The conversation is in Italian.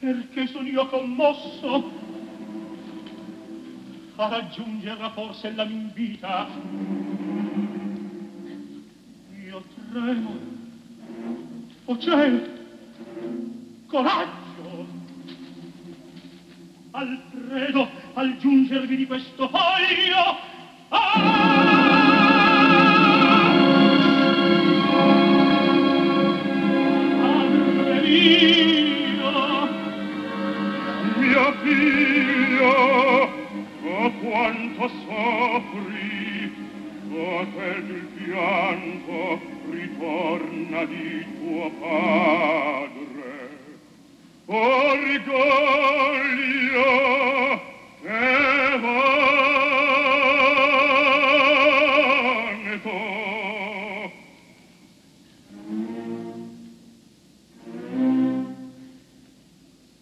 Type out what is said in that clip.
perché son io commosso a raggiungerla forse la m'invita. Io tremo. O cielo, coraggio! Alfredo, al giungervi di questo foglio, padre mio figlio, oh quanto soffri, oh quel il pianto ritorna di tuo padre. Orgoglio